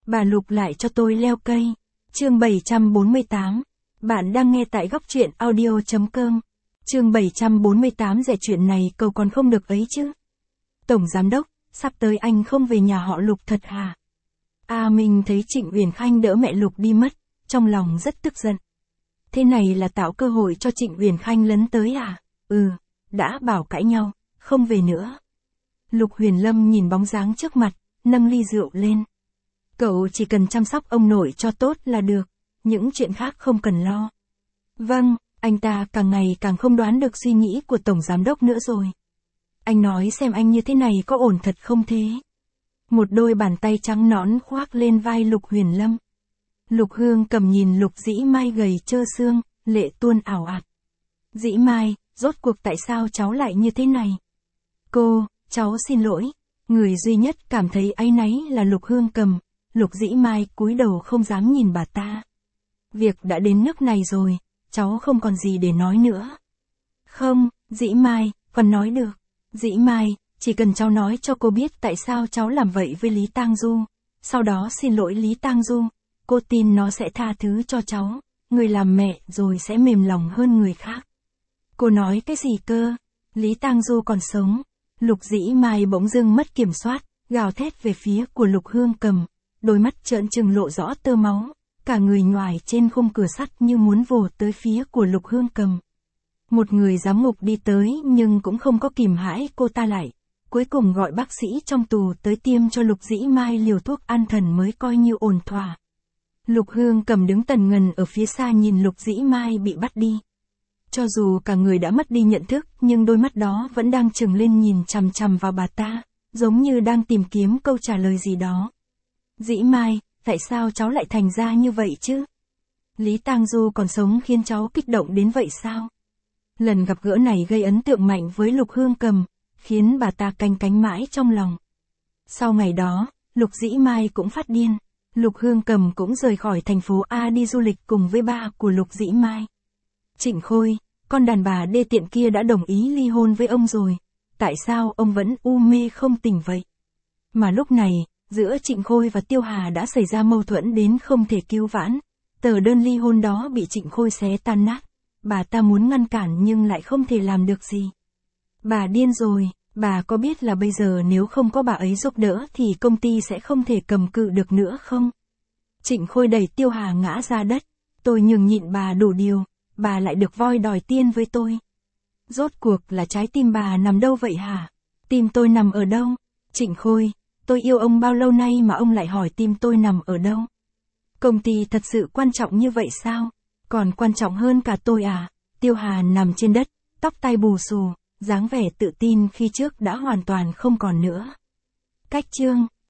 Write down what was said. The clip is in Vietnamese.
Bà Lục lại cho tôi leo cây. Chương 748. Bạn đang nghe tại góc truyện audio.com. Chương 748. Rẻ chuyện này cầu còn không được ấy chứ. Tổng Giám Đốc, sắp tới anh không về nhà họ Lục thật hả? Minh thấy Trịnh Uyển Khanh đỡ mẹ Lục đi mất, trong lòng rất tức giận. Thế này là tạo cơ hội cho Trịnh Uyển Khanh lấn tới à? Đã bảo cãi nhau, không về nữa. Lục Huyền Lâm nhìn bóng dáng trước mặt, nâng ly rượu lên. Cậu chỉ cần chăm sóc ông nội cho tốt là được, những chuyện khác không cần lo. Vâng, anh ta càng ngày càng không đoán được suy nghĩ của Tổng Giám Đốc nữa rồi. Anh nói xem anh như thế này có ổn thật không thế? Một đôi bàn tay trắng nõn khoác lên vai Lục Huyền Lâm. Lục Hương Cầm nhìn Lục Dĩ Mai gầy trơ xương, lệ tuôn ảo ạt. Dĩ Mai, rốt cuộc tại sao cháu lại như thế này? Cháu xin lỗi. Người duy nhất cảm thấy áy náy là Lục Hương Cầm. Lục Dĩ Mai cúi đầu không dám nhìn bà ta. Việc đã đến nước này rồi, cháu không còn gì để nói nữa. Không, Dĩ Mai, còn nói được. Dĩ Mai, chỉ cần cháu nói cho cô biết tại sao cháu làm vậy với Lý Tang Du. Sau đó xin lỗi Lý Tang Du. Cô tin nó sẽ tha thứ cho cháu. Người làm mẹ rồi sẽ mềm lòng hơn người khác. Cô nói cái gì cơ? Lý Tang Du còn sống. Lục Dĩ Mai bỗng dưng mất kiểm soát, gào thét về phía của Lục Hương Cầm. Đôi mắt trợn trừng lộ rõ tơ máu, cả người nhoài trên khung cửa sắt như muốn vồ tới phía của Lục Hương Cầm. Một người giám ngục đi tới nhưng cũng không có kìm hãm cô ta lại. Cuối cùng gọi bác sĩ trong tù tới tiêm cho Lục Dĩ Mai liều thuốc an thần mới coi như ổn thỏa. Lục Hương Cầm đứng tần ngần ở phía xa nhìn Lục Dĩ Mai bị bắt đi. Cho dù cả người đã mất đi nhận thức nhưng đôi mắt đó vẫn đang trừng lên nhìn chằm chằm vào bà ta, giống như đang tìm kiếm câu trả lời gì đó. Dĩ Mai, tại sao cháu lại thành ra như vậy chứ? Lý Tang Du còn sống khiến cháu kích động đến vậy sao? Lần gặp gỡ này gây ấn tượng mạnh với Lục Hương Cầm, khiến bà ta canh cánh mãi trong lòng. Sau ngày đó, Lục Dĩ Mai cũng phát điên. Lục Hương Cầm cũng rời khỏi thành phố A đi du lịch cùng với ba của Lục Dĩ Mai. Trịnh Khôi, con đàn bà đê tiện kia đã đồng ý ly hôn với ông rồi. Tại sao ông vẫn u mê không tỉnh vậy? Mà lúc này, giữa Trịnh Khôi và Tiêu Hà đã xảy ra mâu thuẫn đến không thể cứu vãn. Tờ đơn ly hôn đó bị Trịnh Khôi xé tan nát. Bà ta muốn ngăn cản nhưng lại không thể làm được gì. Bà điên rồi, bà có biết là bây giờ nếu không có bà ấy giúp đỡ thì công ty sẽ không thể cầm cự được nữa không? Trịnh Khôi đẩy Tiêu Hà ngã ra đất. Tôi nhường nhịn bà đủ điều, bà lại được voi đòi tiên với tôi. Rốt cuộc là trái tim bà nằm đâu vậy hả? Tim tôi nằm ở đâu? Trịnh Khôi, tôi yêu ông bao lâu nay mà ông lại hỏi tim tôi nằm ở đâu? Công ty thật sự quan trọng như vậy sao? Còn quan trọng hơn cả tôi à? Tiêu Hà nằm trên đất, tóc tai bù xù, dáng vẻ tự tin khi trước đã hoàn toàn không còn nữa. Cách chương